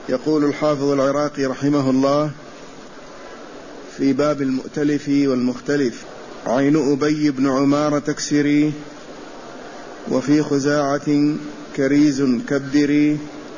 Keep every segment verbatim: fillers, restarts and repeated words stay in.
يقول الحافظ العراقي رحمه الله في باب المؤتلف والمختلف: عين أبي بن عمارة تكسري، وفي خزاعة كريز كبري،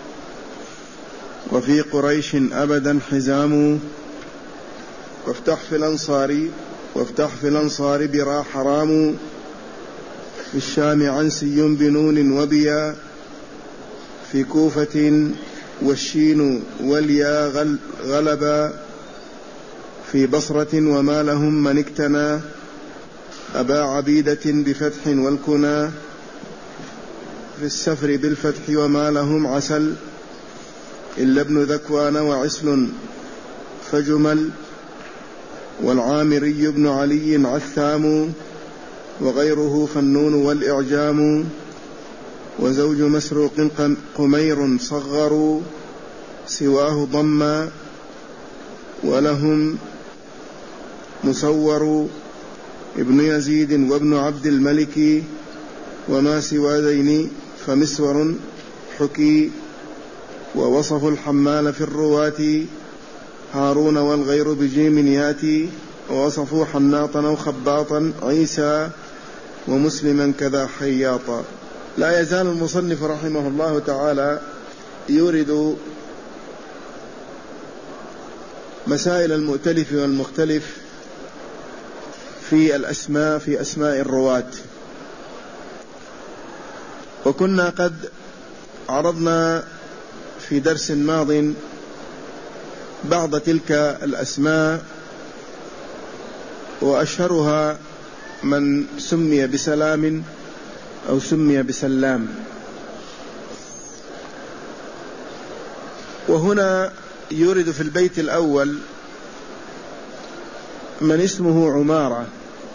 وفي قريش أبدا حزام، وافتح في الأنصار وافتح في الأنصار برا حرام، في الشام عنسي بنون وبيا، في كوفة والشين واليا غلبا، في بصرة وما لهم من اكتنى، أبا عبيدة بفتح والكنى، في السفر بالفتح وما لهم عسل، إلا ابن ذكوان وعسل فجمل، والعامري بن علي عثام، وغيره فالنون والإعجام، وزوج مسروق قمير صغروا، سواه ضما، ولهم مسور ابن يزيد وابن عبد الملك، وما سوى ذين فمسور حكي، ووصف الحمال في الرواة هارون والغير بجيم ياتي، ووصفوا حناطا أو خباطا عيسى، ومسلما كذا حياطا. لا يزال المصنف رحمه الله تعالى يورد مسائل المؤتلف والمختلف في الأسماء في أسماء الرواة. وكنا قد عرضنا في درس ماض بعض تلك الأسماء، وأشهرها من سمي بسلام أو سمي بسلام. وهنا يورد في البيت الأول من اسمه عمارة،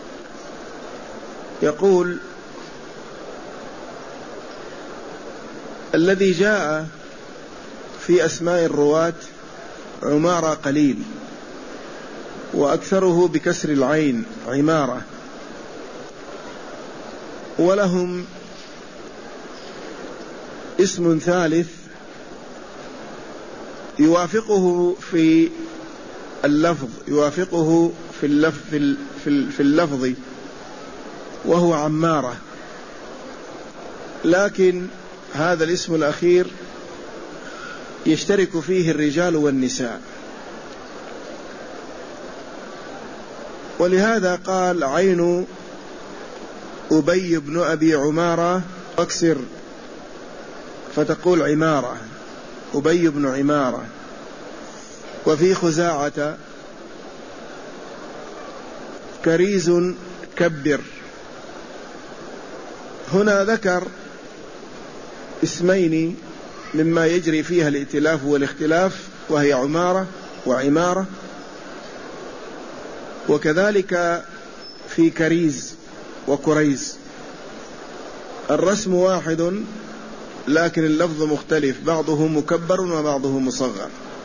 يقول: الذي جاء في أسماء الرواة عمارة قليل، وأكثره بكسر العين عمارة، ولهم اسم ثالث يوافقه في اللفظ يوافقه في اللفظ في اللفظ وهو عمارة، لكن هذا الاسم الأخير يشترك فيه الرجال والنساء، ولهذا قال: عين أبي بن أبي عمارة، أكسر فتقول عمارة، أبي بن عمارة. وفي خزاعة كريز كبر. هنا ذكر اسمين مما يجري فيها الائتلاف والاختلاف، وهي عمارة وعمارة، وكذلك في كريز وكريز. الرسم واحد لكن اللفظ مختلف، بعضه مكبر وبعضه مصغر.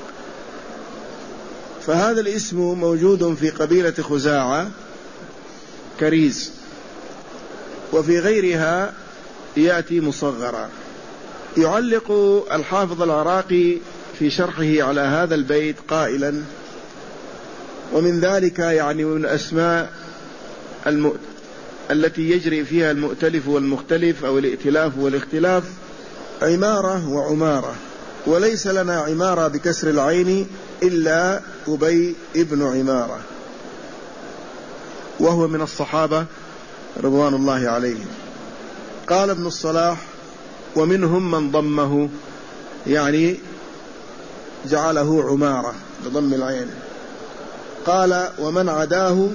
فهذا الاسم موجود في قبيلة خزاعة كريز، وفي غيرها يأتي مصغرا. يعلق الحافظ العراقي في شرحه على هذا البيت قائلا: ومن ذلك يعني من أسماء المؤ... التي يجري فيها المؤتلف والمختلف أو الائتلاف والاختلاف عمارة وعمارة، وليس لنا عمارة بكسر العين إلا أبي ابن عمارة، وهو من الصحابة رضوان الله عليهم. قال ابن الصلاح: ومنهم من ضمه، يعني جعله عمارة بضم العين. قال: ومن عداه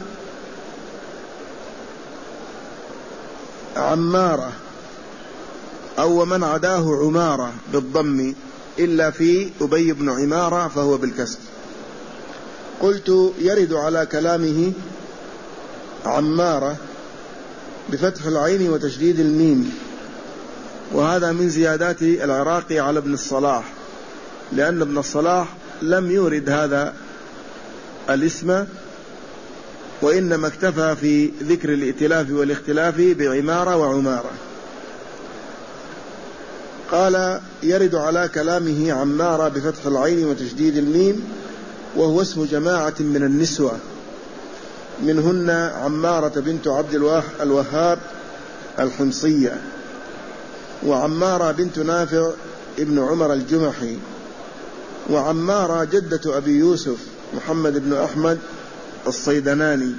عمارة، أو ومن عداه عمارة بالضم، إلا في أبي بن عمارة فهو بالكسر. قلت: يرد على كلامه عمارة بفتح العين وتشديد الميم، وهذا من زيادات العراقي على ابن الصلاح، لأن ابن الصلاح لم يورد هذا الاسم، وإنما اكتفى في ذكر الائتلاف والاختلاف بعمارة وعمارة. قال يرد على كلامه عمارة بفتح العين وتشديد الميم، وهو اسم جماعة من النسوة، منهن عمارة بنت عبد الوهاب الحمصية، وعمارة بنت نافع ابن عمر الجمحي، وعمارة جدة أبي يوسف محمد بن أحمد الصيدناني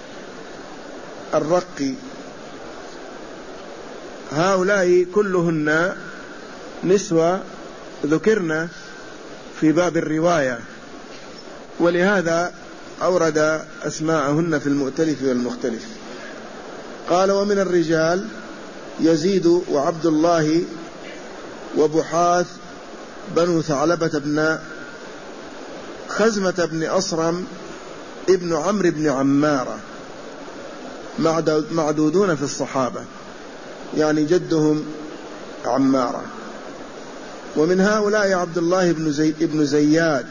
الرقي. هؤلاء كلهن نسوة ذكرنا في باب الرواية، ولهذا أورد أسماءهن في المؤتلف والمختلف. قال ومن الرجال يزيد وعبد الله وبحاث بنو ثعلبة بن خزمة بن أصرم ابن عمرو بن عمارة، معدودون في الصحابة، يعني جدهم عمارة. ومن هؤلاء عبد الله بن, زي بن زياد،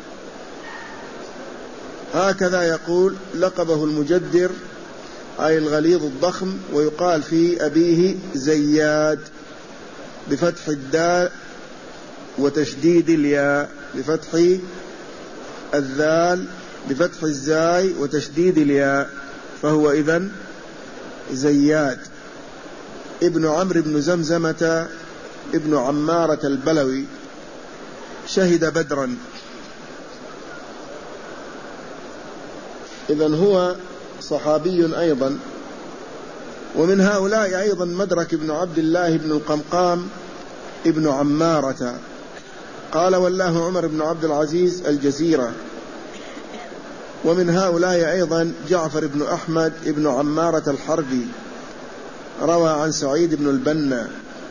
هكذا يقول لقبه المجدر، أي الغليظ الضخم، ويقال في أبيه زياد بفتح الدال وتشديد الياء، بفتح الذال بفتح الزاي وتشديد الياء، فهو إذن زياد ابن عمرو بن زمزمة ابن عمارة البلوي، شهد بدرا. إذن هو صحابي أيضا. ومن هؤلاء أيضا مدرك بن عبد الله بن القمقام ابن عمارة، قال والله عمر بن عبد العزيز الجزيرة. ومن هؤلاء أيضا جعفر بن أحمد ابن عمارة الحربي، روى عن سعيد بن البنا،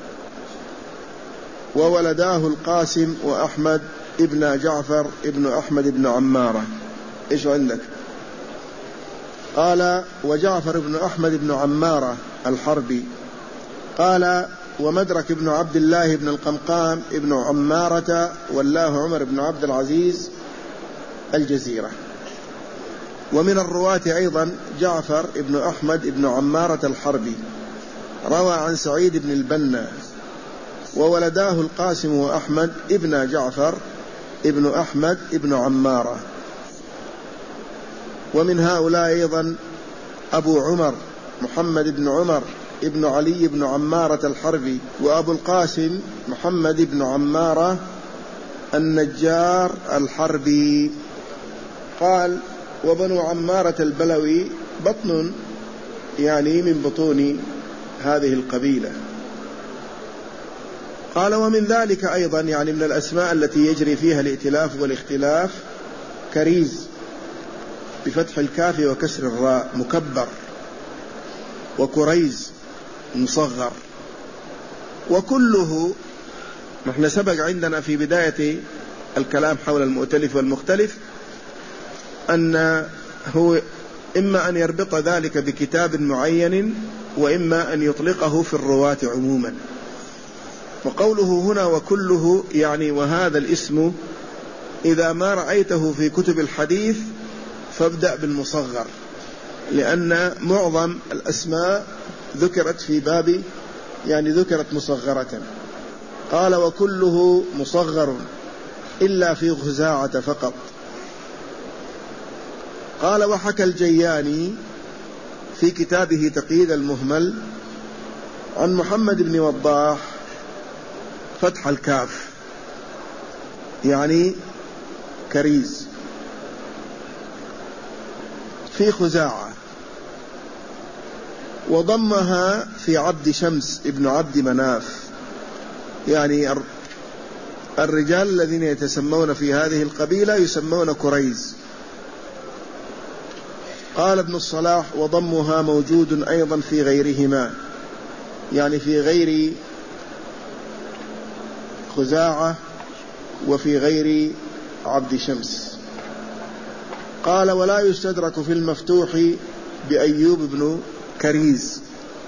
وولداه القاسم وأحمد ابن جعفر ابن أحمد ابن عمارة. إيش عندك؟ قال وجعفر بن أحمد بن عمارة الحربي. قال ومدرك بن عبد الله بن القمقام ابن عمارة، والله عمر بن عبد العزيز الجزيرة. ومن الرواة أيضا جعفر بن أحمد بن عمارة الحربي، روى عن سعيد بن البنا، وولداه القاسم وأحمد ابن جعفر ابن أحمد ابن عمارة. ومن هؤلاء أيضا أبو عمر محمد بن عمر ابن علي بن عمارة الحربي، وأبو القاسم محمد بن عمارة النجار الحربي. قال وبنو عمارة البلوي بطن، يعني من بطون هذه القبيلة. قال ومن ذلك أيضا، يعني من الأسماء التي يجري فيها الائتلاف والاختلاف، كريز بفتح الكاف وكسر الراء مكبر، وكريز مصغر، وكله نحن سبق عندنا في بداية الكلام حول المؤتلف والمختلف أن هو إما أن يربط ذلك بكتاب معين، وإما أن يطلقه في الرواة عموما. وقوله هنا وكله، يعني وهذا الاسم إذا ما رأيته في كتب الحديث فابدأ بالمصغر، لأن معظم الأسماء ذكرت في باب، يعني ذكرت مصغرة. قال وكله مصغر إلا في خزاعة فقط. قال وحكى الجياني في كتابه تقييد المهمل عن محمد بن وضاح فتح الكاف، يعني كريز في خزاعة، وضمها في عبد شمس ابن عبد مناف، يعني الرجال الذين يتسمون في هذه القبيلة يسمون كريز. قال ابن الصلاح وضمها موجود أيضا في غيرهما، يعني في غير خزاعة وفي غير عبد شمس. قال ولا يستدرك في المفتوح بأيوب بن كريز.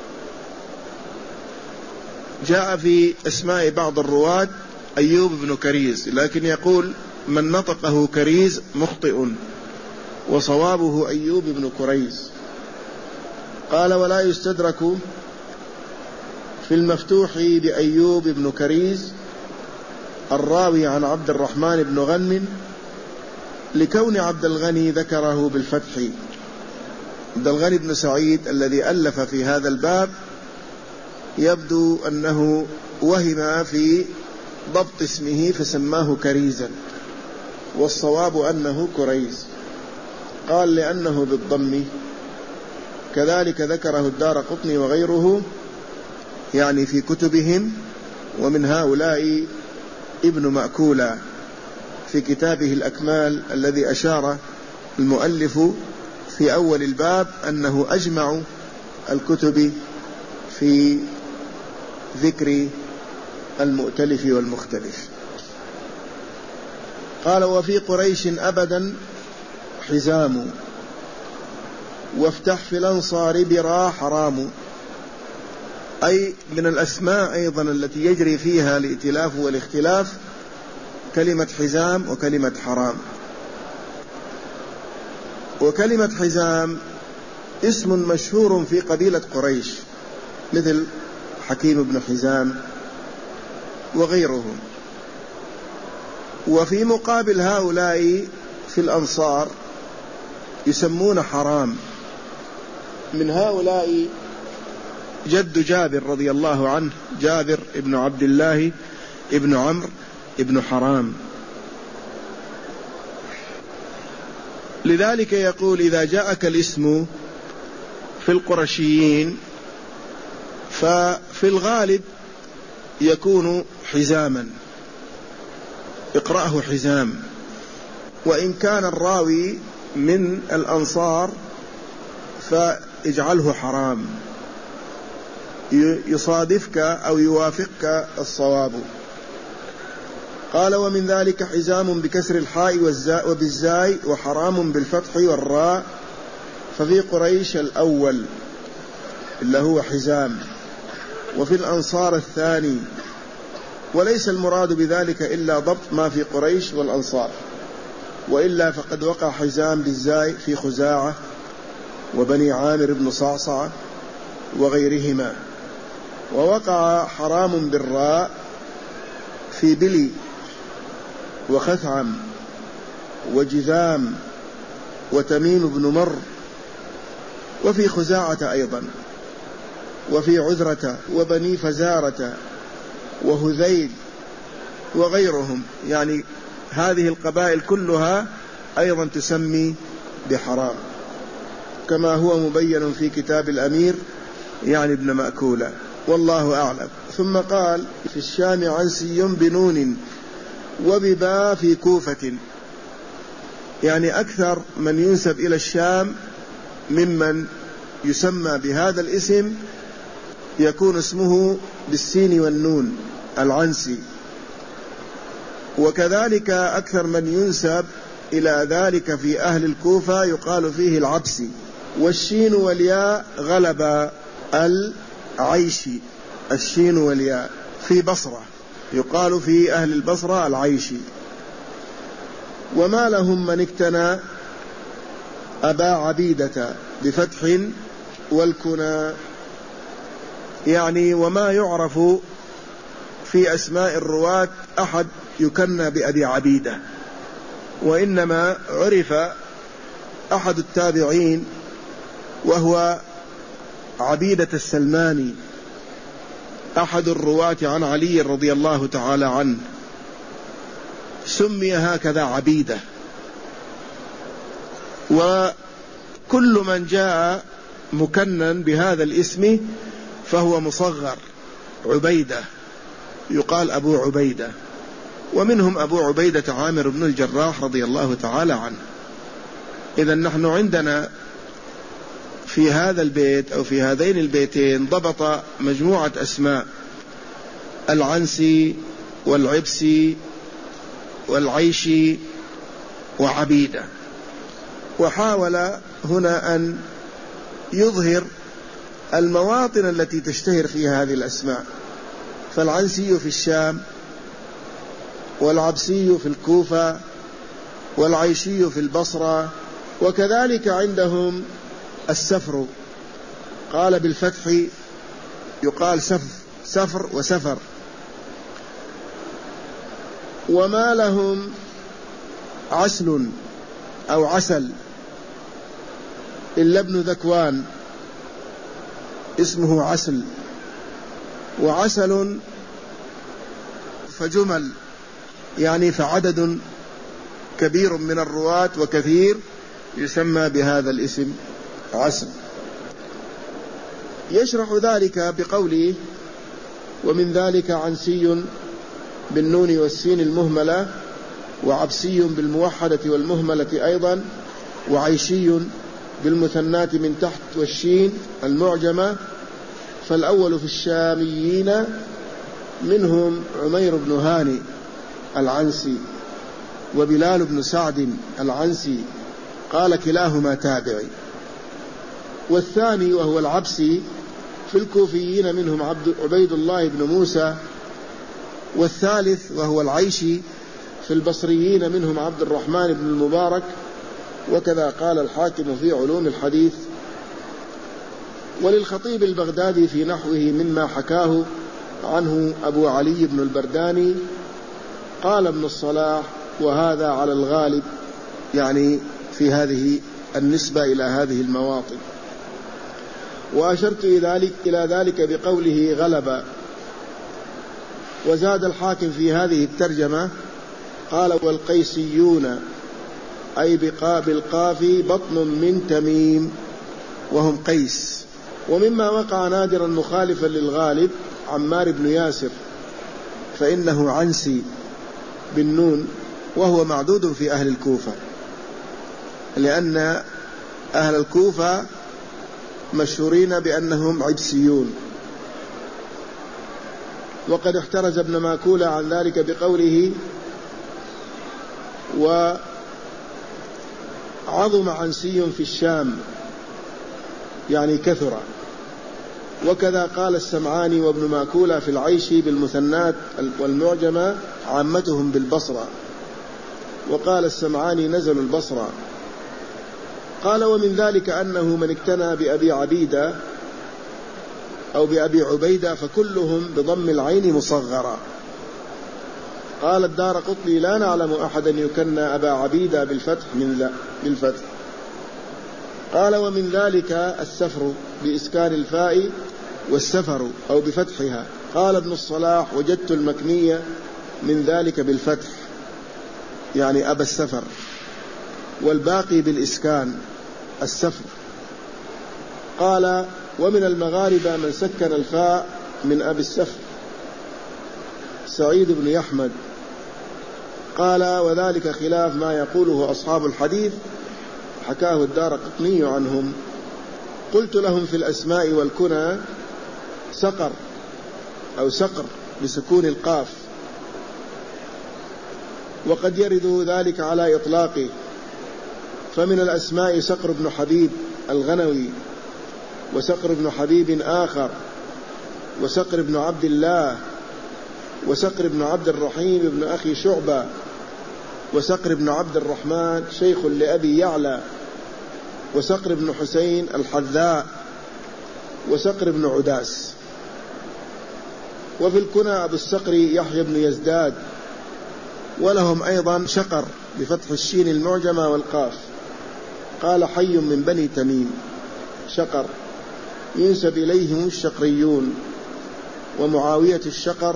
جاء في اسماء بعض الرواة أيوب بن كريز، لكن يقول من نطقه كريز مخطئ، وصوابه أيوب بن كريز. قال ولا يستدرك في المفتوح بأيوب بن كريز الراوي عن عبد الرحمن بن غنم، لكون عبد الغني ذكره بالفتح. عبد الغني بن سعيد الذي ألف في هذا الباب يبدو أنه وهم في ضبط اسمه فسماه كريزا، والصواب أنه كريز، قال لأنه بالضم. كذلك ذكره الدارقطني وغيره يعني في كتبهم، ومن هؤلاء ابن مأكولة في كتابه الأكمال الذي أشار المؤلف في أول الباب أنه أجمع الكتب في ذكر المؤتلف والمختلف. قال: وفي قريش أبدا حزام، وافتح في الأنصار برا حرام. أي من الأسماء أيضا التي يجري فيها الائتلاف والاختلاف كلمة حزام وكلمة حرام. وكلمة حزام اسم مشهور في قبيلة قريش مثل حكيم بن حزام وغيرهم. وفي مقابل هؤلاء في الأنصار يسمون حرام. من هؤلاء جد جابر رضي الله عنه، جابر ابن عبد الله ابن عمرو ابن حرام. لذلك يقول: إذا جاءك الاسم في القرشيين ففي الغالب يكون حزاما، اقرأه حزام. وإن كان الراوي من الأنصار فاجعله حرام، يصادفك أو يوافقك الصواب. قال: ومن ذلك حزام بكسر الحاء والزاء وبالزاي، وحرام بالفتح والراء. ففي قريش الأول اللي هو حزام، وفي الأنصار الثاني. وليس المراد بذلك إلا ضبط ما في قريش والأنصار، وإلا فقد وقع حزام بالزاي في خزاعة وبني عامر بن صعصعة وغيرهما، ووقع حرام بالراء في بلي وخثعم وجذام وتميم بن مر، وفي خزاعة أيضا، وفي عذرة وبني فزارة وهذيل وغيرهم. يعني هذه القبائل كلها أيضا تسمي بحرام، كما هو مبين في كتاب الأمير يعني ابن مأكولة، والله أعلم. ثم قال: في الشام عنسي بنون وببا في كوفة. يعني أكثر من ينسب إلى الشام ممن يسمى بهذا الاسم يكون اسمه بالسين والنون، العنسي. وكذلك أكثر من ينسب إلى ذلك في أهل الكوفة يقال فيه العبسي. والشين والياء غلب العيشي، الشين والياء في بصرة يقال في أهل البصرة العيشي. وما لهم من اكتنى أبا عبيدة بفتح والكنى. يعني وما يعرف في أسماء الرواة أحد يكنى بأبي عبيدة، وإنما عرف أحد التابعين وهو عبيدة السلماني، أحد الرواة عن علي رضي الله تعالى عنه، سمي هكذا عبيدة. وكل من جاء مكنن بهذا الاسم فهو مصغر، عبيدة، يقال أبو عبيدة. ومنهم أبو عبيدة عامر بن الجراح رضي الله تعالى عنه. إذن نحن عندنا في هذا البيت أو في هذين البيتين ضبط مجموعة أسماء: العنسي والعبسي والعيشي وعبيدة. وحاول هنا أن يظهر المواطن التي تشتهر فيها هذه الأسماء. فالعنسي في الشام، والعبسي في الكوفة، والعيشي في البصرة. وكذلك عندهم السفر، قال بالفتح يقال سف سفر وسفر. وما لهم عسل أو عسل إلا ابن ذكوان اسمه عسل، وعسل فجمل يعني فعدد كبير من الرواة وكثير يسمى بهذا الاسم عسل. يشرح ذلك بقوله: ومن ذلك عنسي بالنون والسين المهملة، وعبسي بالموحدة والمهملة أيضا، وعيشي بالمثنات من تحت والشين المعجمة. فالأول في الشاميين منهم عمير بن هاني العنسي وبلال بن سعد العنسي، قال كلاهما تابعي. والثاني وهو العبسي في الكوفيين منهم عبد عبيد الله بن موسى. والثالث وهو العيشي في البصريين منهم عبد الرحمن بن المبارك. وكذا قال الحاكم في علوم الحديث. وللخطيب البغدادي في نحوه مما حكاه عنه أبو علي بن البرداني قال ابن الصلاح: وهذا على الغالب، يعني في هذه النسبة إلى هذه المواطن. وأشرت إلى ذلك بقوله غلب. وزاد الحاكم في هذه الترجمة قال: والقيسيون أي بالقاف بطن من تميم وهم قيس. ومما وقع نادرا مخالفا للغالب عمار بن ياسر، فإنه عنسي بالنون، وهو معدود في أهل الكوفة، لأن أهل الكوفة مشهورين بأنهم عبسيون. وقد احترز ابن ماكولة عن ذلك بقوله: وعظم عنسي في الشام، يعني كثر. وكذا قال السمعاني وابن ماكولة في العيشي بالمثنات والمعجمة عامتهم بالبصرة. وقال السمعاني نزل البصرة. قال: ومن ذلك أنه من اكتنى بأبي عبيدة أو بأبي عبيدة فكلهم بضم العين مصغرة. قال الدارقطني: لا نعلم أحدا يكنى أبا عبيدة بالفتح من ذا بالفتح. قال: ومن ذلك السفر بإسكان الفاء والسفر أو بفتحها. قال ابن الصلاح: وجدت المكنية من ذلك بالفتح، يعني أبا السفر، والباقي بالإسكان السفر. قال: ومن المغاربة من سكن الفاء من أبي السفر، سعيد بن يحمد. قال: وذلك خلاف ما يقوله أصحاب الحديث، حكاه الدارقطني عنهم. قلت لهم في الأسماء والكنى سقر أو سقر بسكون القاف، وقد يرد ذلك على إطلاقه. فمن الأسماء سقر بن حبيب الغنوي، وسقر بن حبيب آخر، وسقر بن عبد الله، وسقر بن عبد الرحيم بن أخي شعبة، وسقر بن عبد الرحمن شيخ لأبي يعلى، وسقر بن حسين الحذاء، وسقر بن عداس. وفي الكنى أبو السقر يحيى بن يزداد. ولهم أيضا شقر بفتح الشين المعجمة والقاف. قال: حي من بني تميم شقر، ينسب إليهم الشقريون. ومعاوية الشقر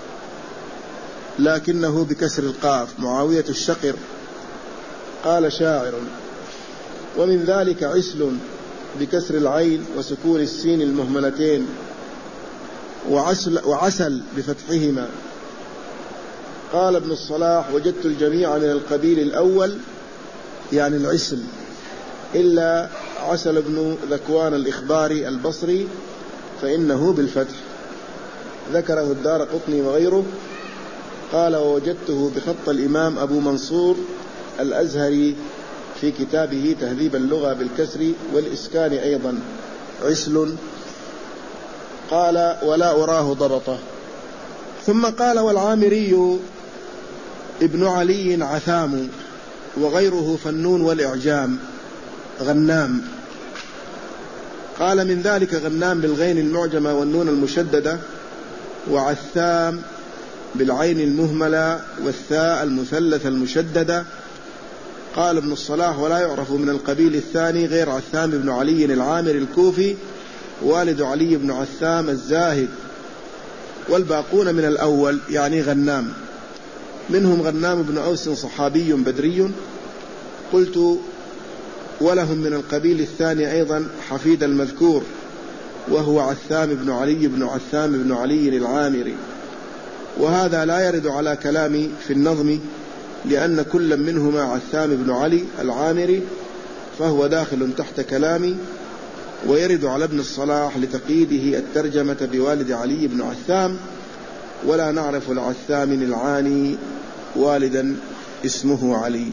لكنه بكسر القاف، معاوية الشقر. قال شاعر: ومن ذلك عسل بكسر العين وسكون السين المهملتين، وعسل, وعسل بفتحهما. قال ابن الصلاح: وجدت الجميع من القبيل الأول، يعني العسل، إلا عسل بن ذكوان الإخباري البصري فإنه بالفتح. ذكره الدارقطني وغيره. قال: ووجدته بخط الإمام أبو منصور الأزهري في كتابه تهذيب اللغة بالكسر والإسكان أيضا عسل. قال: ولا أراه ضبطه. ثم قال: والعامري ابن علي عثام، وغيره فالنون والإعجام غنام. قال: من ذلك غنام بالغين المعجمة والنون المشددة، وعثام بالعين المهملة والثاء المثلثة المشددة. قال ابن الصلاح: ولا يعرف من القبيل الثاني غير عثام بن علي العامري الكوفي والد علي بن عثام الزاهد، والباقون من الأول يعني غنام، منهم غنام بن أوس صحابي بدري. قلت: ولهم من القبيل الثاني أيضا حفيد المذكور وهو عثام بن علي بن عثام بن علي العامري، وهذا لا يرد على كلامي في النظم، لأن كل منهما عثام بن علي العامري، فهو داخل تحت كلامي، ويرد على ابن الصلاح لتقييده الترجمة بوالد علي بن عثام، ولا نعرف العثام العاني والدا اسمه علي.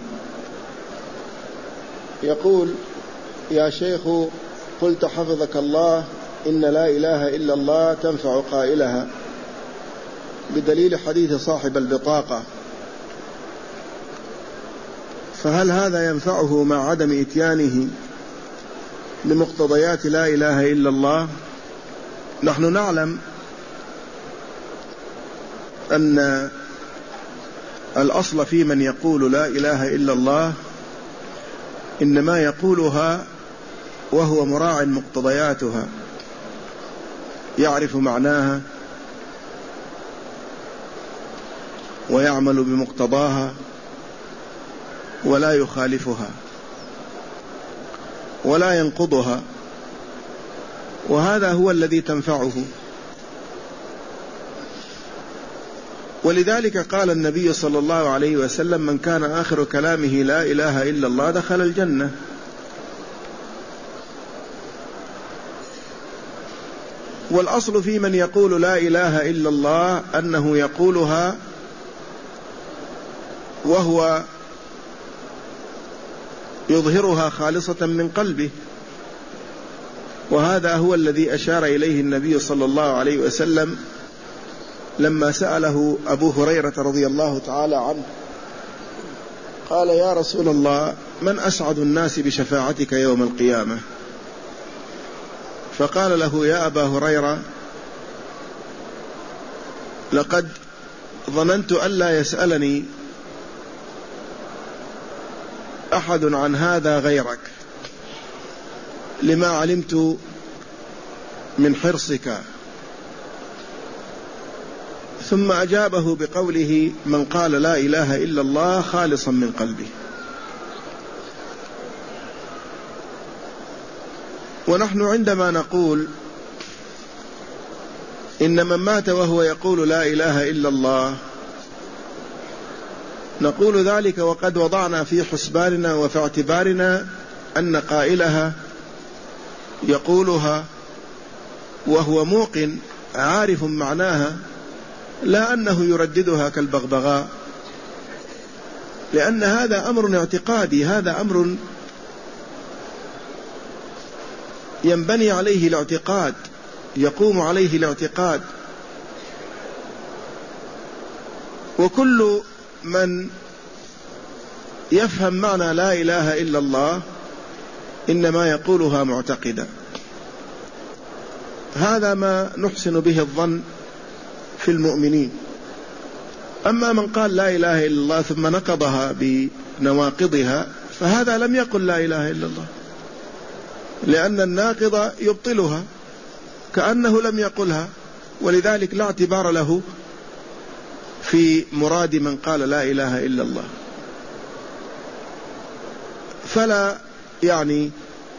يقول: يا شيخ، قلت حفظك الله إن لا إله إلا الله تنفع قائلها بدليل حديث صاحب البطاقة، فهل هذا ينفعه مع عدم إتيانه بمقتضيات لا إله إلا الله؟ نحن نعلم أن الأصل في من يقول لا إله إلا الله إنما يقولها وهو مراع مقتضياتها، يعرف معناها ويعمل بمقتضاها ولا يخالفها ولا ينقضها، وهذا هو الذي تنفعه. ولذلك قال النبي صلى الله عليه وسلم: من كان آخر كلامه لا إله إلا الله دخل الجنة. والأصل في من يقول لا إله إلا الله أنه يقولها وهو يظهرها خالصة من قلبه، وهذا هو الذي أشار إليه النبي صلى الله عليه وسلم لما سأله أبو هريرة رضي الله تعالى عنه، قال: يا رسول الله، من أسعد الناس بشفاعتك يوم القيامة؟ فقال له: يا أبا هريرة، لقد ظننت ألا يسألني أحد عن هذا غيرك، لما علمت من حرصك. ثم أجابه بقوله: من قال لا إله إلا الله خالصا من قلبه. ونحن عندما نقول إن من مات وهو يقول لا إله إلا الله، نقول ذلك وقد وضعنا في حسباننا وفي اعتبارنا أن قائلها يقولها وهو موقن عارف معناها، لا أنه يرددها كالبغبغاء، لأن هذا أمر اعتقادي، هذا أمر ينبني عليه الاعتقاد، يقوم عليه الاعتقاد. وكل من يفهم معنى لا إله إلا الله إنما يقولها معتقدا. هذا ما نحسن به الظن في المؤمنين. أما من قال لا إله إلا الله ثم نقضها بنواقضها فهذا لم يقل لا إله إلا الله، لأن الناقض يبطلها كأنه لم يقلها، ولذلك لا اعتبار له في مراد من قال لا إله إلا الله. فلا يعني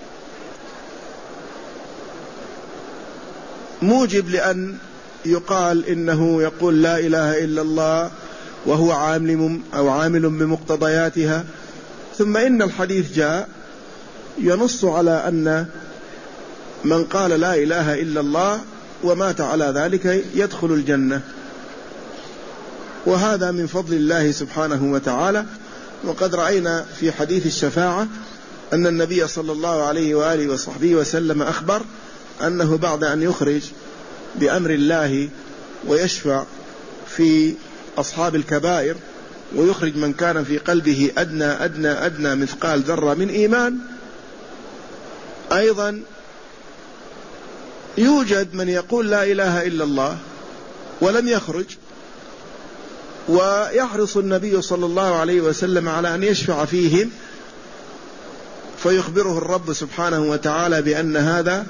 موجب لأن يقال إنه يقول لا إله إلا الله وهو عامل أو عامل بمقتضياتها، ثم إن الحديث جاء ينص على أن من قال لا إله إلا الله ومات على ذلك يدخل الجنة، وهذا من فضل الله سبحانه وتعالى. وقد رأينا في حديث الشفاعة أن النبي صلى الله عليه وآله وصحبه وسلم أخبر أنه بعد أن يخرج بأمر الله ويشفع في أصحاب الكبائر ويخرج من كان في قلبه أدنى أدنى أدنى مثقال ذرة من إيمان، أيضا يوجد من يقول لا إله إلا الله ولم يخرج، ويحرص النبي صلى الله عليه وسلم على أن يشفع فيهم، فيخبره الرب سبحانه وتعالى بأن هذا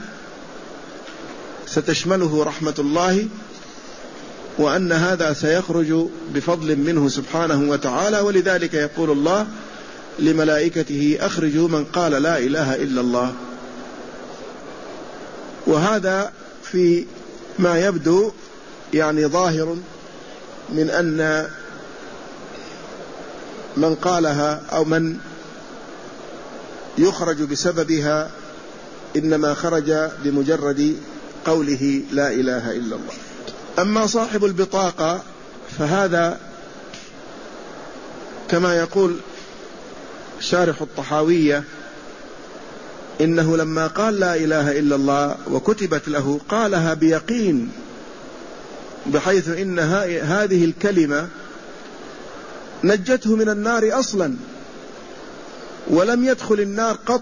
ستشمله رحمة الله، وأن هذا سيخرج بفضل منه سبحانه وتعالى. ولذلك يقول الله لملائكته أخرجوا من قال لا إله إلا الله. وهذا في ما يبدو يعني ظاهر من أن من قالها أو من يخرج بسببها إنما خرج بمجرد قوله لا إله إلا الله. أما صاحب البطاقة فهذا كما يقول شارح الطحاوية إنه لما قال لا إله إلا الله وكتبت له قالها بيقين، بحيث إن هذه الكلمة نجته من النار أصلا، ولم يدخل النار قط،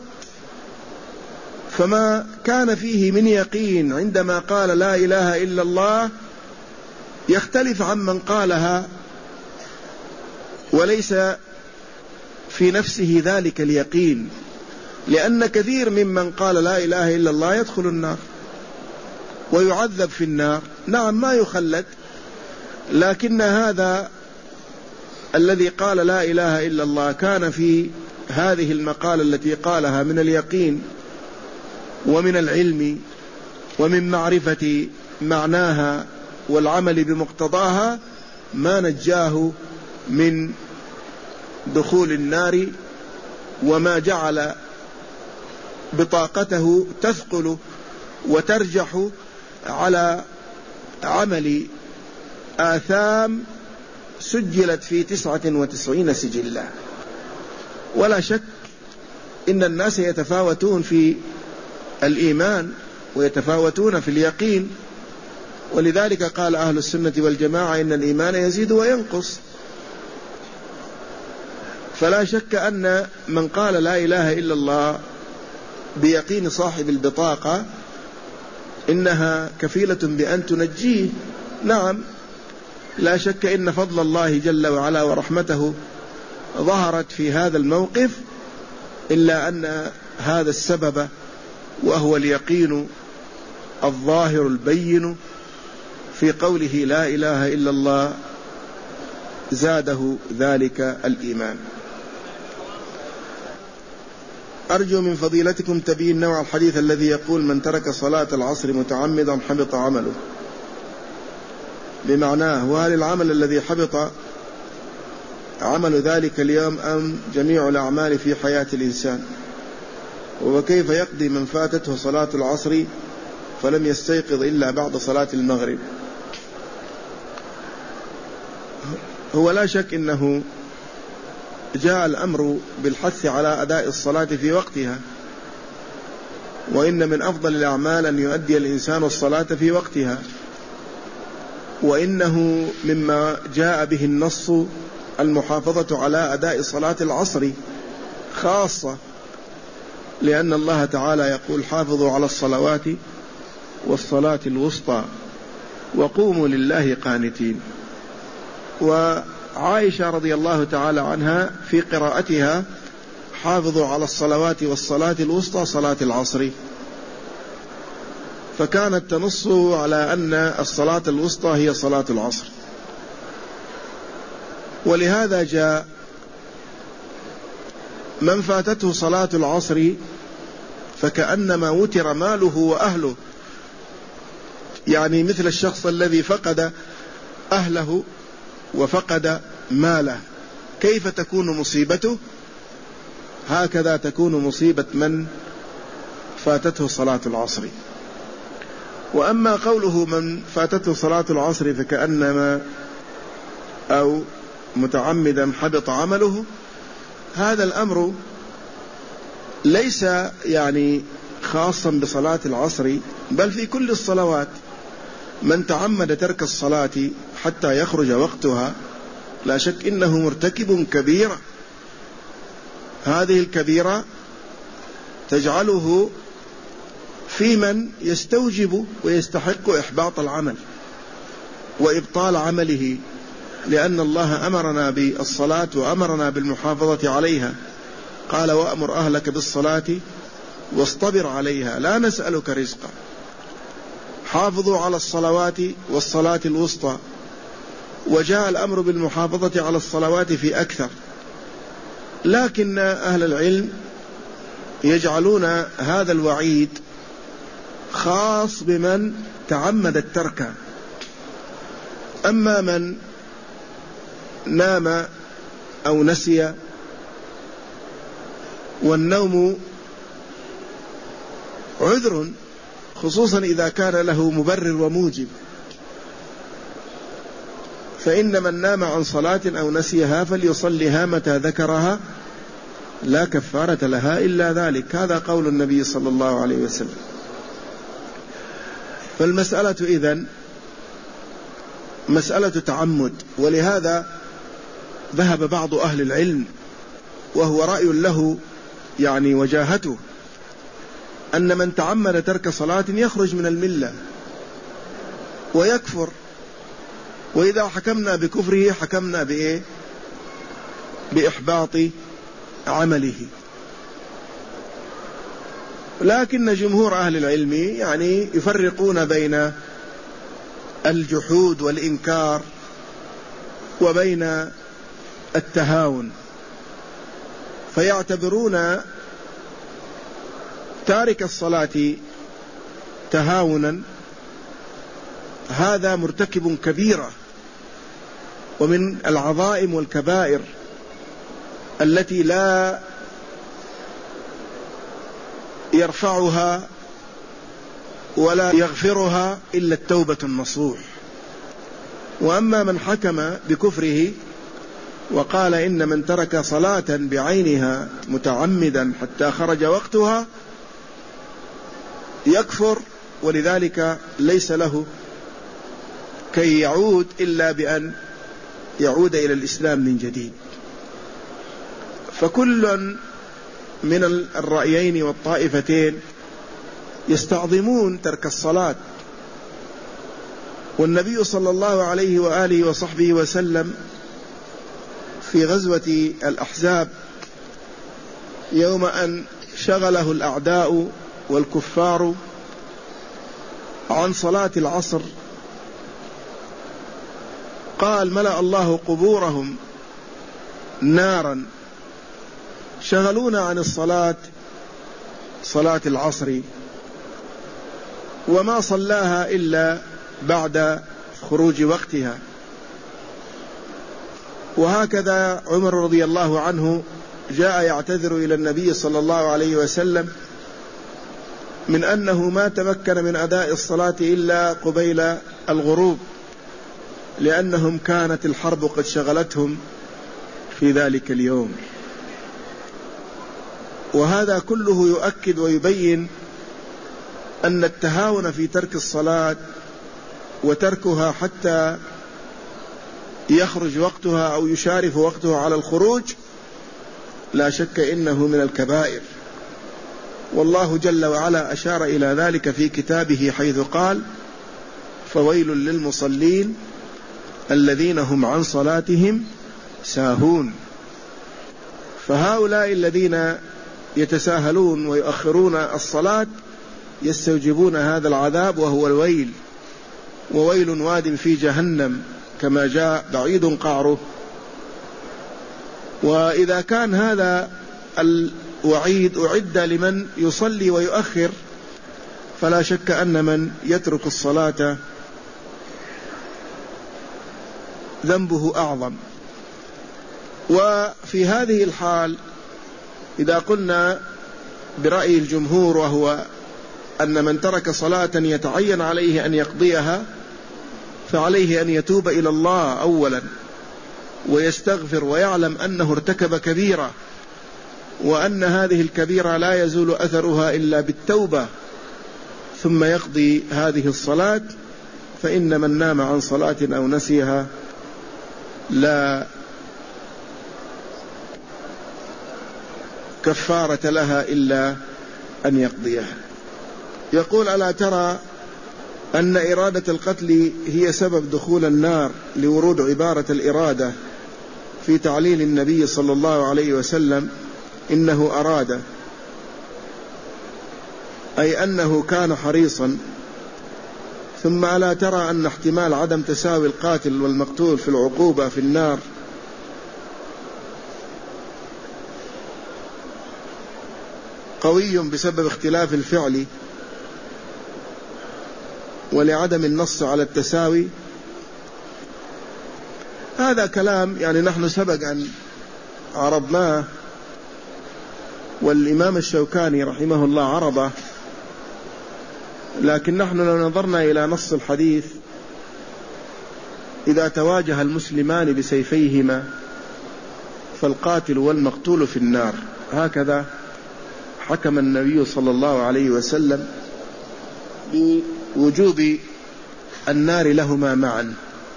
فما كان فيه من يقين عندما قال لا إله إلا الله يختلف عن من قالها وليس في نفسه ذلك اليقين، لأن كثير ممن قال لا إله إلا الله يدخل النار ويعذب في النار، نعم ما يخلد، لكن هذا الذي قال لا إله إلا الله كان في هذه المقالة التي قالها من اليقين ومن العلم ومن معرفة معناها والعمل بمقتضاها ما نجاه من دخول النار، وما جعل بطاقته تثقل وترجح على عمل آثام سجلت في تسعة وتسعين سجلا. ولا شك إن الناس يتفاوتون في الإيمان ويتفاوتون في اليقين، ولذلك قال أهل السنة والجماعة إن الإيمان يزيد وينقص. فلا شك أن من قال لا إله إلا الله بيقين صاحب البطاقة إنها كفيلة بأن تنجيه، نعم لا شك إن فضل الله جل وعلا ورحمته ظهرت في هذا الموقف، إلا أن هذا السبب وهو اليقين الظاهر البين في قوله لا إله إلا الله زاده ذلك الإيمان. أرجو من فضيلتكم تبيين نوع الحديث الذي يقول من ترك صلاة العصر متعمدا حبط عمله، بمعناه وهل العمل الذي حبط عمل ذلك اليوم أم جميع الأعمال في حياة الإنسان، وكيف يقضي من فاتته صلاة العصر فلم يستيقظ إلا بعد صلاة المغرب. هو لا شك إنه جاء الأمر بالحث على أداء الصلاة في وقتها، وإن من أفضل الأعمال أن يؤدي الإنسان الصلاة في وقتها، وإنه مما جاء به النص المحافظة على أداء صلاة العصر خاصة، لأن الله تعالى يقول حافظوا على الصلوات والصلاة الوسطى وقوموا لله قانتين. وعائشة رضي الله تعالى عنها في قراءتها حافظوا على الصلوات والصلاة الوسطى صلاة العصر، فكانت تنص على أن الصلاة الوسطى هي صلاة العصر. ولهذا جاء من فاتته صلاة العصر فكأنما وتر ماله وأهله، يعني مثل الشخص الذي فقد أهله وفقد ماله، كيف تكون مصيبته؟ هكذا تكون مصيبة من فاتته صلاة العصر. وأما قوله من فاتته صلاة العصر فكأنما أو متعمدا حبط عمله، هذا الأمر ليس يعني خاصا بصلاة العصر، بل في كل الصلوات. من تعمد ترك الصلاة حتى يخرج وقتها لا شك إنه مرتكب كبيرة، هذه الكبيرة تجعله في من يستوجب ويستحق إحباط العمل، وإبطال عمله، لأن الله أمرنا بالصلاة وأمرنا بالمحافظة عليها، قال وأمر أهلك بالصلاة واصطبر عليها لا نسألك رزقا. حافظوا على الصلوات والصلاة الوسطى، وجاء الأمر بالمحافظة على الصلوات في أكثر، لكن أهل العلم يجعلون هذا الوعيد خاص بمن تعمد الترك. أما من نام أو نسي، والنوم عذر خصوصا إذا كان له مبرر وموجب، فإن من نام عن صلاة أو نسيها فليصلها متى ذكرها لا كفارة لها إلا ذلك. هذا قول النبي صلى الله عليه وسلم. فالمسألة إذن مسألة تعمد، ولهذا ذهب بعض أهل العلم وهو رأي له يعني وجاهته، أن من تعمد ترك صلاة يخرج من الملة ويكفر، وإذا حكمنا بكفره حكمنا بإيه؟ بإحباط عمله. لكن جمهور أهل العلم يعني يفرقون بين الجحود والإنكار وبين التهاون، فيعتبرون تارك الصلاة تهاونا هذا مرتكب كبيرة، ومن العظائم والكبائر التي لا يرفعها ولا يغفرها إلا التوبة النصوح. وأما من حكم بكفره وقال إن من ترك صلاة بعينها متعمدا حتى خرج وقتها يكفر، ولذلك ليس له كي يعود إلا بأن يعود إلى الإسلام من جديد. فكل من الرأيين والطائفتين يستعظمون ترك الصلاة، والنبي صلى الله عليه وآله وصحبه وسلم في غزوة الأحزاب يوم أن شغله الأعداء والكفار عن صلاة العصر قال ملأ الله قبورهم نارا شغلونا عن الصلاة صلاة العصر وما صلاها إلا بعد خروج وقتها. وهكذا عمر رضي الله عنه جاء يعتذر إلى النبي صلى الله عليه وسلم من أنه ما تمكن من أداء الصلاة إلا قبيل الغروب، لأنهم كانت الحرب قد شغلتهم في ذلك اليوم. وهذا كله يؤكد ويبين أن التهاون في ترك الصلاة وتركها حتى يخرج وقتها أو يشارف وقتها على الخروج لا شك إنه من الكبائر. والله جل وعلا أشار إلى ذلك في كتابه حيث قال فويل للمصلين الذين هم عن صلاتهم ساهون. فهؤلاء الذين يتساهلون ويؤخرون الصلاة يستوجبون هذا العذاب وهو الويل، وويل واد في جهنم كما جاء بعيد قعره. وإذا كان هذا الوعيد أعد لمن يصلي ويؤخر فلا شك أن من يترك الصلاة ذنبه أعظم. وفي هذه الحال إذا قلنا برأي الجمهور وهو أن من ترك صلاة يتعين عليه أن يقضيها فعليه أن يتوب إلى الله أولا ويستغفر ويعلم أنه ارتكب كبيرة، وأن هذه الكبيرة لا يزول أثرها إلا بالتوبة، ثم يقضي هذه الصلاة. فإن من نام عن صلاة أو نسيها لا كفارة لها إلا أن يقضيها. يقول ألا ترى أن إرادة القتل هي سبب دخول النار لورود عبارة الإرادة في تعليل النبي صلى الله عليه وسلم إنه أراد، أي أنه كان حريصا. ثم ألا ترى أن احتمال عدم تساوي القاتل والمقتول في العقوبة في النار قوي بسبب اختلاف الفعل ولعدم النص على التساوي؟ هذا كلام يعني نحن سبق أن عرضناه، والإمام الشوكاني رحمه الله عرضه، لكن نحن لو نظرنا إلى نص الحديث: إذا تواجه المسلمان بسيفيهما فالقاتل والمقتول في النار، هكذا حكم النبي صلى الله عليه وسلم بوجوب النار لهما معا.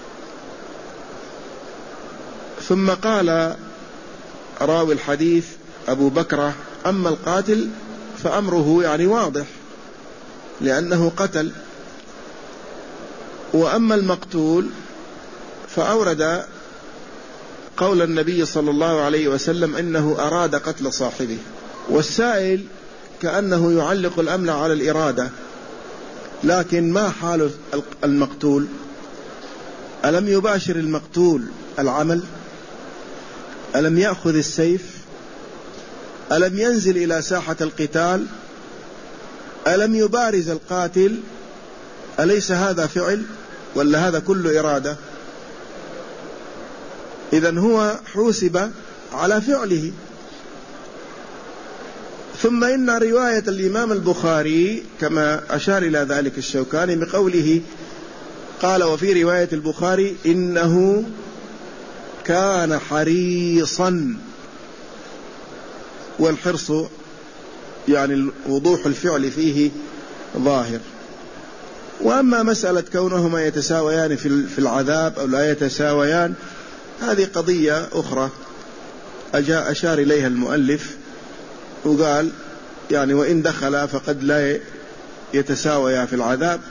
ثم قال راوي الحديث أبو بكرة: أما القاتل فأمره يعني واضح لأنه قتل، وأما المقتول فأورد قول النبي صلى الله عليه وسلم إنه أراد قتل صاحبه. والسائل كأنه يعلق الأمر على الإرادة، لكن ما حال المقتول؟ ألم يباشر المقتول العمل؟ ألم يأخذ السيف؟ ألم ينزل إلى ساحة القتال؟ ألم يبارز القاتل؟ أليس هذا فعل ولا هذا كله إرادة؟ إذن هو حوسب على فعله. ثم إن رواية الإمام البخاري كما أشار إلى ذلك الشوكاني بقوله قال: وفي رواية البخاري إنه كان حريصا، والحرص يعني وضوح الفعل فيه ظاهر. وأما مسألة كونهما يتساويان في العذاب أو لا يتساويان، هذه قضية أخرى أجاء أشار إليها المؤلف وقال يعني وإن دخل فقد لا يتساويا في العذاب.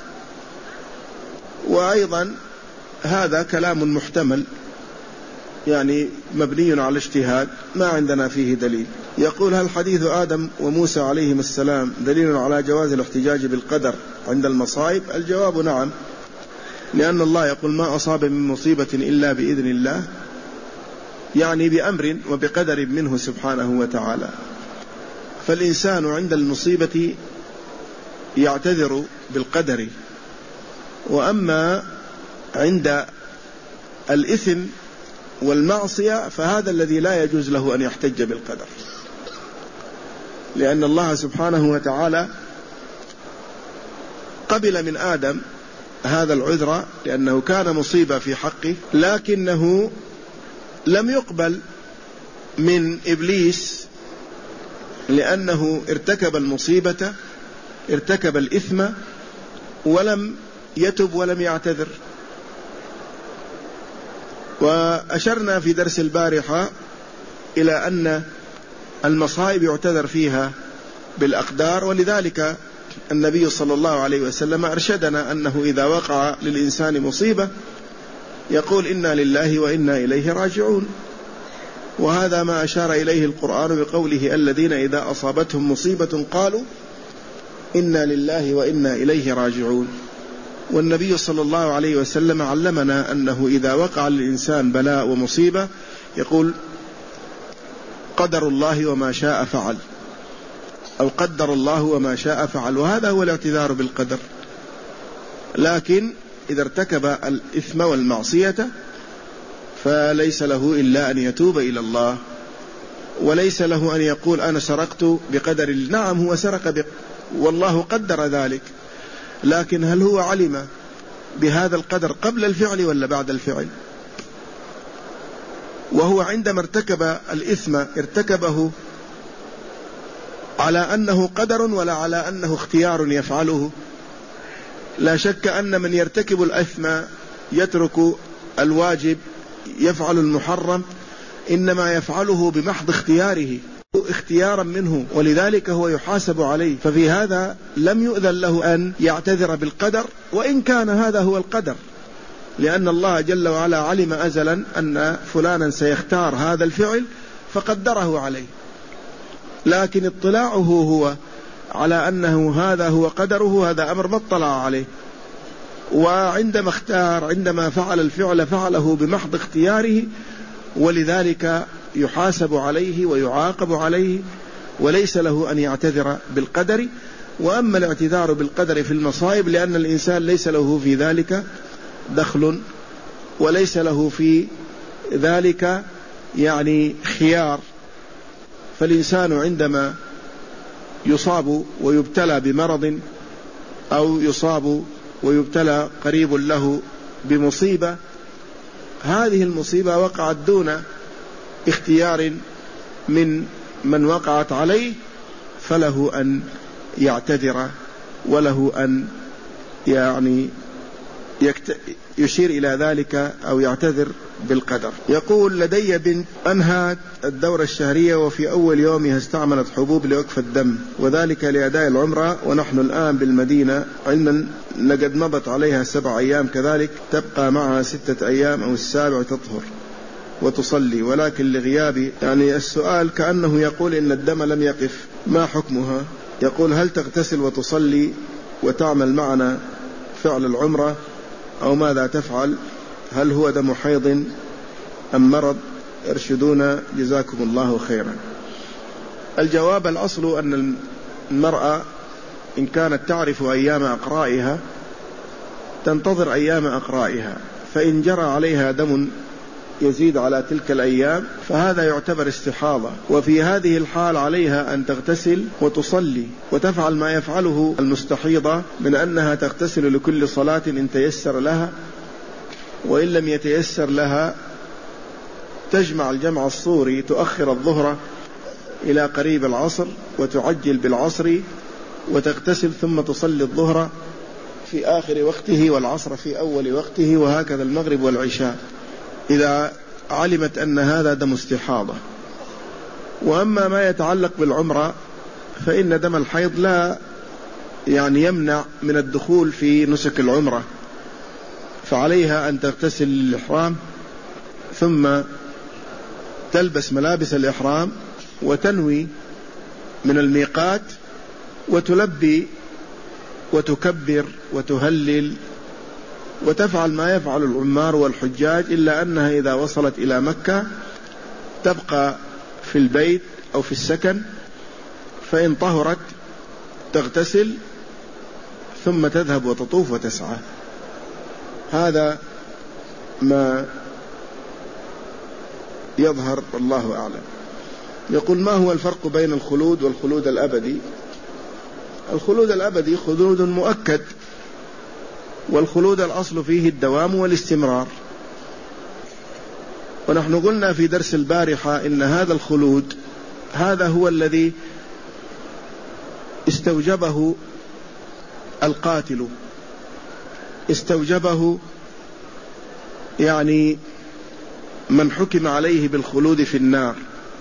وأيضا هذا كلام محتمل يعني مبني على اجتهاد، ما عندنا فيه دليل. يقول: هل حديث آدم وموسى عليهم السلام دليل على جواز الاحتجاج بالقدر عند المصائب؟ الجواب نعم، لأن الله يقول: ما أصاب من مصيبة إلا بإذن الله، يعني بأمر وبقدر منه سبحانه وتعالى. فالإنسان عند المصيبة يعتذر بالقدر، وأما عند الإثم والمعصية فهذا الذي لا يجوز له أن يحتج بالقدر، لأن الله سبحانه وتعالى قبل من آدم هذا العذر لأنه كان مصيبة في حقه، لكنه لم يقبل من إبليس لأنه ارتكب المصيبة، ارتكب الإثم ولم يتب ولم يعتذر. وأشرنا في درس البارحة إلى أن المصائب يعتذر فيها بالأقدار، ولذلك النبي صلى الله عليه وسلم أرشدنا أنه إذا وقع للإنسان مصيبة يقول: إنا لله وإنا إليه راجعون. وهذا ما أشار إليه القرآن بقوله: الذين إذا أصابتهم مصيبة قالوا إنا لله وإنا إليه راجعون. والنبي صلى الله عليه وسلم علمنا أنه إذا وقع للإنسان بلاء ومصيبة يقول: قدر الله وما شاء فعل، أو قدر الله وما شاء فعل، وهذا هو الاعتذار بالقدر. لكن إذا ارتكب الإثم والمعصية فليس له إلا أن يتوب إلى الله، وليس له أن يقول أنا سرقت بقدر الله. نعم هو سرق بق... والله قدر ذلك، لكن هل هو علم بهذا القدر قبل الفعل ولا بعد الفعل؟ وهو عندما ارتكب الإثم ارتكبه على أنه قدر ولا على أنه اختيار يفعله؟ لا شك أن من يرتكب الإثم يترك الواجب، يفعل المحرم، إنما يفعله بمحض اختياره. اختيارا منه، ولذلك هو يحاسب عليه. ففي هذا لم يؤذن له أن يعتذر بالقدر، وإن كان هذا هو القدر، لأن الله جل وعلا علم أزلا أن فلانا سيختار هذا الفعل فقدره عليه، لكن اطلاعه هو على أنه هذا هو قدره هذا أمر ما اطلع عليه. وعندما اختار، عندما فعل الفعل فعله بمحض اختياره، ولذلك يحاسب عليه ويعاقب عليه، وليس له أن يعتذر بالقدر. وأما الاعتذار بالقدر في المصائب لأن الإنسان ليس له في ذلك دخل، وليس له في ذلك يعني خيار. فالإنسان عندما يصاب ويبتلى بمرض، أو يصاب ويبتلى قريب له بمصيبة، هذه المصيبة وقعت دون اختيار من من وقعت عليه، فله أن يعتذر، وله أن يعني يشير إلى ذلك أو يعتذر بالقدر. يقول: لدي بنت أنهت الدورة الشهرية وفي أول يومها استعملت حبوب لوقف الدم، وذلك لأداء العمرة، ونحن الآن بالمدينة، علما لقد مضت عليها سبع أيام كذلك، تبقى معها ستة أيام أو السابع تطهر وتصلي، ولكن لغيابي. يعني السؤال كأنه يقول إن الدم لم يقف، ما حكمها؟ يقول: هل تغتسل وتصلي وتعمل معنا فعل العمرة، أو ماذا تفعل؟ هل هو دم حيض أم مرض؟ ارشدونا جزاكم الله خيرا. الجواب: الأصل أن المرأة إن كانت تعرف أيام أقرائها تنتظر أيام أقرائها، فإن جرى عليها دم يزيد على تلك الأيام فهذا يعتبر استحاضة، وفي هذه الحال عليها أن تغتسل وتصلي وتفعل ما يفعله المستحيضة من أنها تغتسل لكل صلاة إن تيسر لها، وإن لم يتيسر لها تجمع الجمع الصوري، تؤخر الظهر إلى قريب العصر وتعجل بالعصر وتغتسل ثم تصلي الظهر في آخر وقته والعصر في أول وقته، وهكذا المغرب والعشاء إذا علمت أن هذا دم استحاضة. وأما ما يتعلق بالعمرة فإن دم الحيض لا يعني يمنع من الدخول في نسك العمرة، فعليها أن تغتسل للإحرام ثم تلبس ملابس الإحرام وتنوي من الميقات وتلبي وتكبر وتهلل وتفعل ما يفعل العمار والحجاج، إلا أنها إذا وصلت إلى مكة تبقى في البيت أو في السكن، فإن طهرت تغتسل ثم تذهب وتطوف وتسعى. هذا ما يظهر والله أعلم. يقول: ما هو الفرق بين الخلود والخلود الأبدي؟ الخلود الأبدي خلود مؤكد، والخلود الأصل فيه الدوام والاستمرار. ونحن قلنا في درس البارحة إن هذا الخلود هذا هو الذي استوجبه القاتل، استوجبه يعني من حكم عليه بالخلود في النار.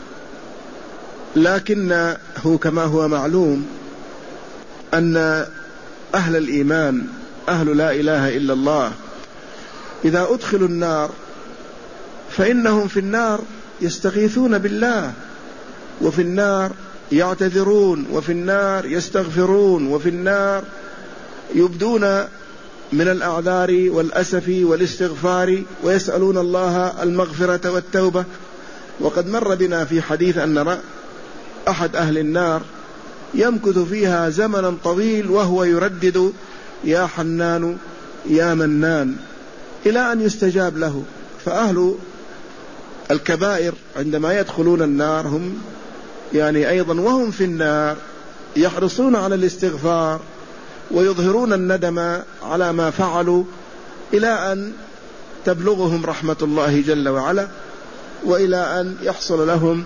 لكنه كما هو معلوم أن أهل الإيمان أهل لا إله إلا الله إذا أدخلوا النار فإنهم في النار يستغيثون بالله، وفي النار يعتذرون، وفي النار يستغفرون، وفي النار يبدون من الأعذار والأسف والاستغفار ويسألون الله المغفرة والتوبة. وقد مر بنا في حديث أن أحد أهل النار يمكث فيها زمنا طويل وهو يردد يا حنان يا منان إلى أن يستجاب له. فأهل الكبائر عندما يدخلون النار هم يعني أيضا وهم في النار يحرصون على الاستغفار ويظهرون الندم على ما فعلوا إلى أن تبلغهم رحمة الله جل وعلا، وإلى أن يحصل لهم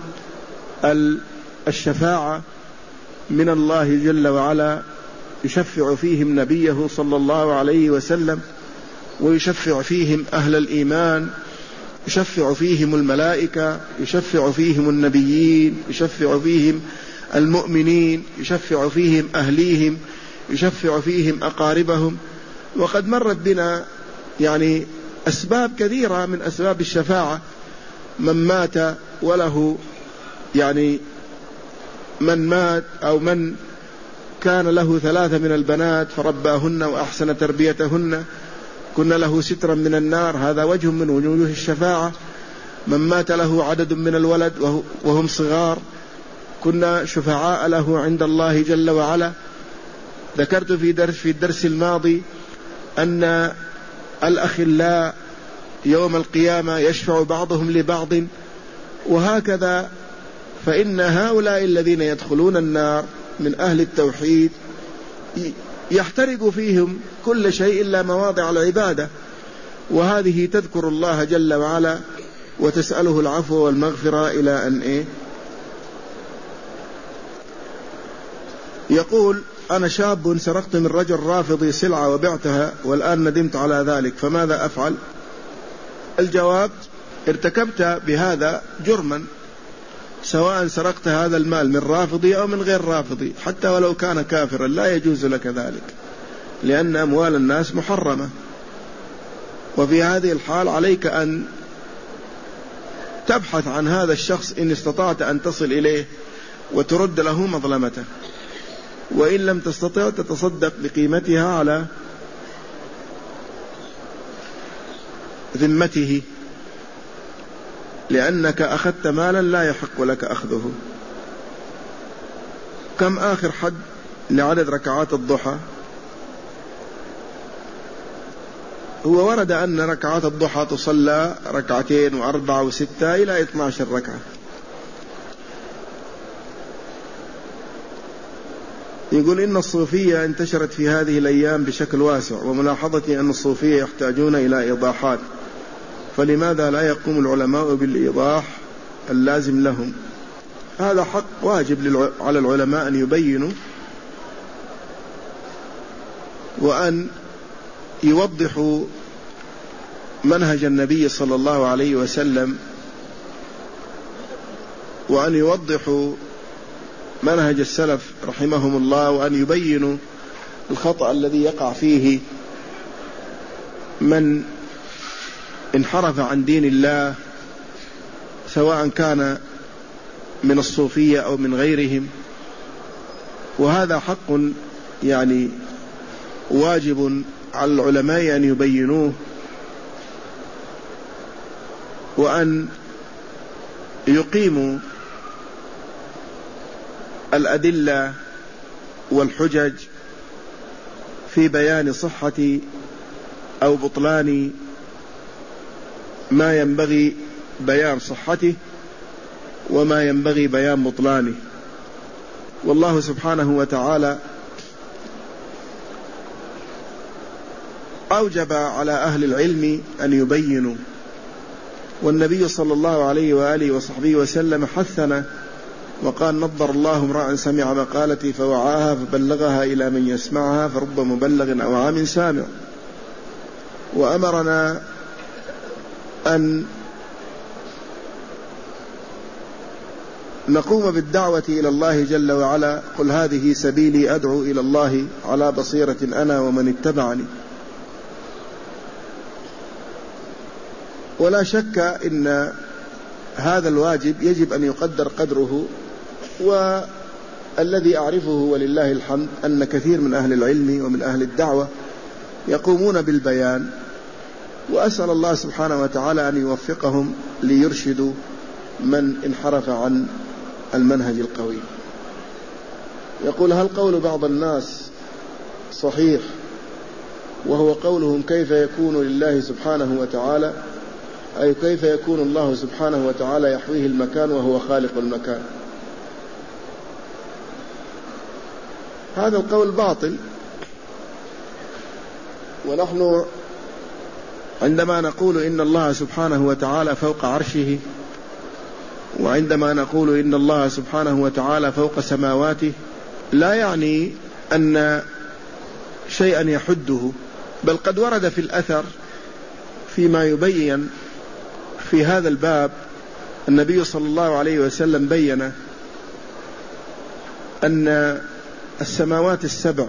الشفاعة من الله جل وعلا، يشفع فيهم نبيه صلى الله عليه وسلم، ويشفع فيهم أهل الإيمان يشفع فيهم الملائكة، يشفع فيهم النبيين، يشفع فيهم المؤمنين، يشفع فيهم أهليهم، يشفع فيهم أقاربهم. وقد مرت بنا يعني أسباب كثيرة من أسباب الشفاعة، من مات وله يعني من مات أو من كان له ثلاثة من البنات فرباهن وأحسن تربيتهن كنا له سترا من النار، هذا وجه من وجوه الشفاعة. من مات له عدد من الولد وهم صغار كنا شفعاء له عند الله جل وعلا. ذكرت في درس في الدرس الماضي أن الأخلاء يوم القيامة يشفع بعضهم لبعض، وهكذا فإن هؤلاء الذين يدخلون النار من أهل التوحيد يحترق فيهم كل شيء إلا مواضع العبادة، وهذه تذكر الله جل وعلا وتسأله العفو والمغفرة إلى أن إيه؟ يقول: أنا شاب سرقت من رجل رافضي سلعة وبعتها والآن ندمت على ذلك، فماذا أفعل؟ الجواب: ارتكبت بهذا جرما، سواء سرقت هذا المال من رافضي أو من غير رافضي، حتى ولو كان كافرا لا يجوز لك ذلك، لأن أموال الناس محرمة. وفي هذه الحال عليك أن تبحث عن هذا الشخص إن استطعت أن تصل إليه وترد له مظلمته، وإن لم تستطع تتصدق بقيمتها على ذمته، لأنك أخذت مالا لا يحق لك أخذه. كم آخر حد لعدد ركعات الضحى؟ هو ورد أن ركعات الضحى تصلى ركعتين وأربعة وستة إلى اثنى عشر ركعة. يقول: إن الصوفية انتشرت في هذه الأيام بشكل واسع، وملاحظتي أن الصوفية يحتاجون إلى إيضاحات، فلماذا لا يقوم العلماء بالإيضاح اللازم لهم؟ هذا حق واجب على العلماء أن يبينوا وأن يوضحوا منهج النبي صلى الله عليه وسلم، وأن يوضحوا منهج السلف رحمهم الله، وأن يبينوا الخطأ الذي يقع فيه من انحرف عن دين الله، سواء كان من الصوفية أو من غيرهم. وهذا حق يعني واجب على العلماء أن يبينوه، وأن يقيموا الأدلة والحجج في بيان صحة أو بطلان ما ينبغي بيان صحته وما ينبغي بيان بطلانه. والله سبحانه وتعالى أوجب على أهل العلم أن يبينوا، والنبي صلى الله عليه وآله وصحبه وسلم حثنا وقال: نضر الله امرأ سمع مقالتي فوعاها فبلغها إلى من يسمعها فرب مبلغ أو عام سامع. وأمرنا أن نقوم بالدعوة إلى الله جل وعلا: قل هذه سبيلي أدعو إلى الله على بصيرة أنا ومن اتبعني. ولا شك إن هذا الواجب يجب أن يقدر قدره، والذي أعرفه ولله الحمد أن كثير من أهل العلم ومن أهل الدعوة يقومون بالبيان، وأسأل الله سبحانه وتعالى أن يوفقهم ليرشدوا من انحرف عن المنهج القوي. يقول: هل قول بعض الناس صحيح، وهو قولهم كيف يكون لله سبحانه وتعالى، أي كيف يكون الله سبحانه وتعالى يحويه المكان وهو خالق المكان؟ هذا القول باطل. ونحن عندما نقول إن الله سبحانه وتعالى فوق عرشه، وعندما نقول إن الله سبحانه وتعالى فوق سماواته، لا يعني أن شيئا يحده، بل قد ورد في الأثر فيما يبين في هذا الباب النبي صلى الله عليه وسلم بين أن السماوات السبع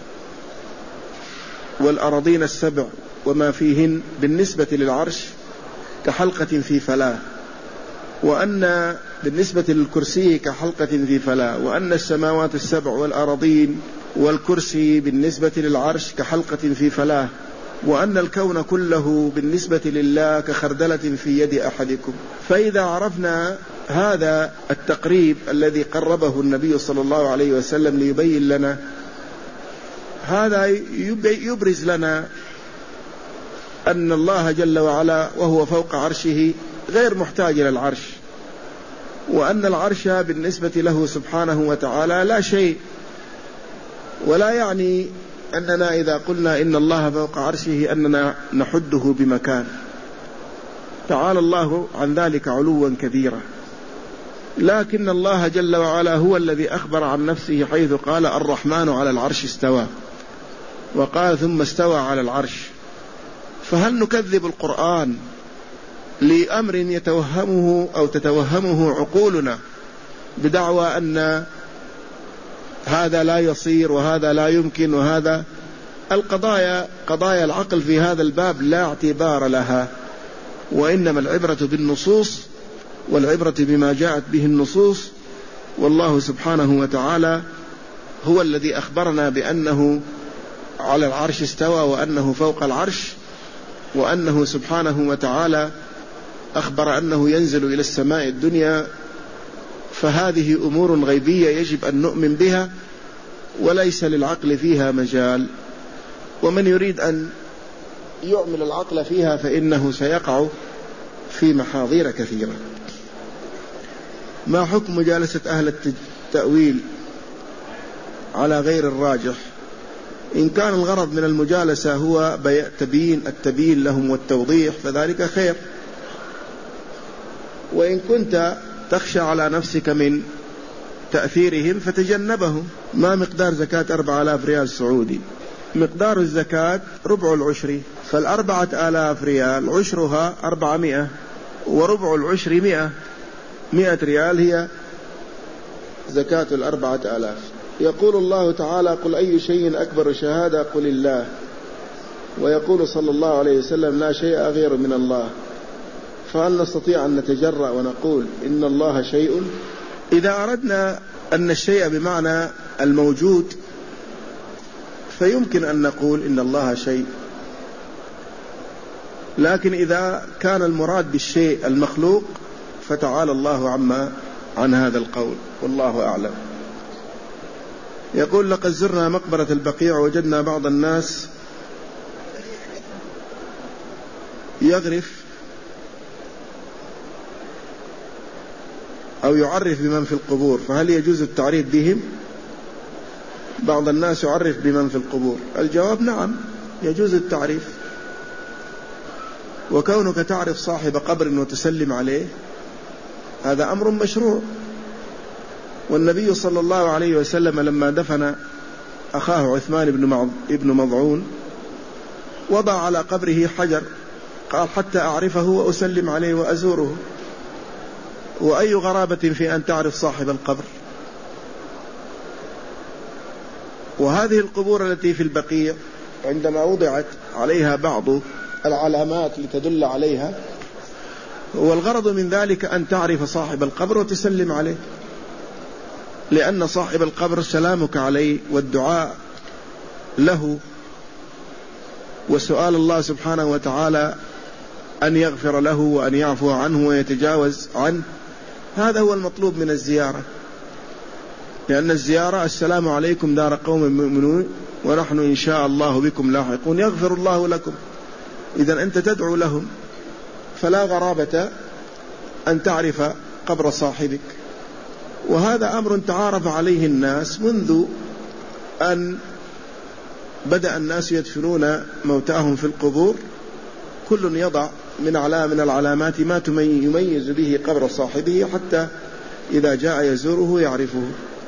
والأراضين السبع وما فيهن بالنسبة للعرش كحلقة في فلاة، وأن بالنسبة للكرسي كحلقة في فلاة، وأن السماوات السبع والأراضين والكرسي بالنسبة للعرش كحلقة في فلاة، وأن الكون كله بالنسبة لله كخردلة في يد أحدكم. فإذا عرفنا هذا التقريب الذي قربه النبي صلى الله عليه وسلم ليبين لنا هذا، يبرز لنا أن الله جل وعلا وهو فوق عرشه غير محتاج إلى العرش، وأن العرش بالنسبة له سبحانه وتعالى لا شيء، ولا يعني أننا إذا قلنا إن الله فوق عرشه أننا نحده بمكان، تعالى الله عن ذلك علوا كبيرا. لكن الله جل وعلا هو الذي أخبر عن نفسه حيث قال الرحمن على العرش استوى، وقال ثم استوى على العرش. فهل نكذب القرآن لأمر يتوهمه أو تتوهمه عقولنا بدعوى أن هذا لا يصير وهذا لا يمكن وهذا؟ القضايا قضايا العقل في هذا الباب لا اعتبار لها، وإنما العبرة بالنصوص والعبرة بما جاءت به النصوص. والله سبحانه وتعالى هو الذي أخبرنا بأنه على العرش استوى وأنه فوق العرش، وأنه سبحانه وتعالى أخبر أنه ينزل إلى السماء الدنيا. فهذه أمور غيبية يجب أن نؤمن بها وليس للعقل فيها مجال، ومن يريد أن يعمل العقل فيها فإنه سيقع في محاضير كثيرة. ما حكم مجالسة أهل التأويل على غير الراجح؟ إن كان الغرض من المجالسة هو تبيين التبيين لهم والتوضيح فذلك خير، وإن كنت تخشى على نفسك من تأثيرهم فتجنبهم. ما مقدار زكاة أربعة آلاف ريال سعودي؟ مقدار الزكاة ربع العشر، فالأربعة آلاف ريال عشرها أربعمائة، وربع العشر مئة، مئة ريال هي زكاة الأربعة آلاف. يقول الله تعالى قل أي شيء أكبر شهادة قل الله، ويقول صلى الله عليه وسلم لا شيء غير من الله. فهل نستطيع أن نتجرأ ونقول إن الله شيء؟ إذا أردنا أن الشيء بمعنى الموجود فيمكن أن نقول إن الله شيء، لكن إذا كان المراد بالشيء المخلوق فتعالى الله عما عن هذا القول، والله أعلم. يقول لقد زرنا مقبرة البقيع وجدنا بعض الناس يغرف أو يعرف بمن في القبور، فهل يجوز التعريف بهم؟ بعض الناس يعرف بمن في القبور. الجواب نعم يجوز التعريف، وكونك تعرف صاحب قبر وتسلم عليه هذا أمر مشروع. والنبي صلى الله عليه وسلم لما دفن أخاه عثمان بن مضعون وضع على قبره حجر، قال حتى أعرفه وأسلم عليه وأزوره. وأي غرابة في أن تعرف صاحب القبر؟ وهذه القبور التي في البقيع عندما وضعت عليها بعض العلامات لتدل عليها، والغرض من ذلك أن تعرف صاحب القبر وتسلم عليه، لأن صاحب القبر سلامك عليه والدعاء له وسؤال الله سبحانه وتعالى أن يغفر له وأن يعفو عنه ويتجاوز عنه، هذا هو المطلوب من الزيارة. لأن الزيارة السلام عليكم دار قوم مؤمنون ونحن إن شاء الله بكم لاحقون يغفر الله لكم. إذن أنت تدعو لهم، فلا غرابة أن تعرف قبر صاحبك. وهذا أمر تعارف عليه الناس منذ أن بدأ الناس يدفنون موتاهم في القبور، كل يضع من علامة من العلامات ما يميز به قبر صاحبه حتى إذا جاء يزوره يعرفه.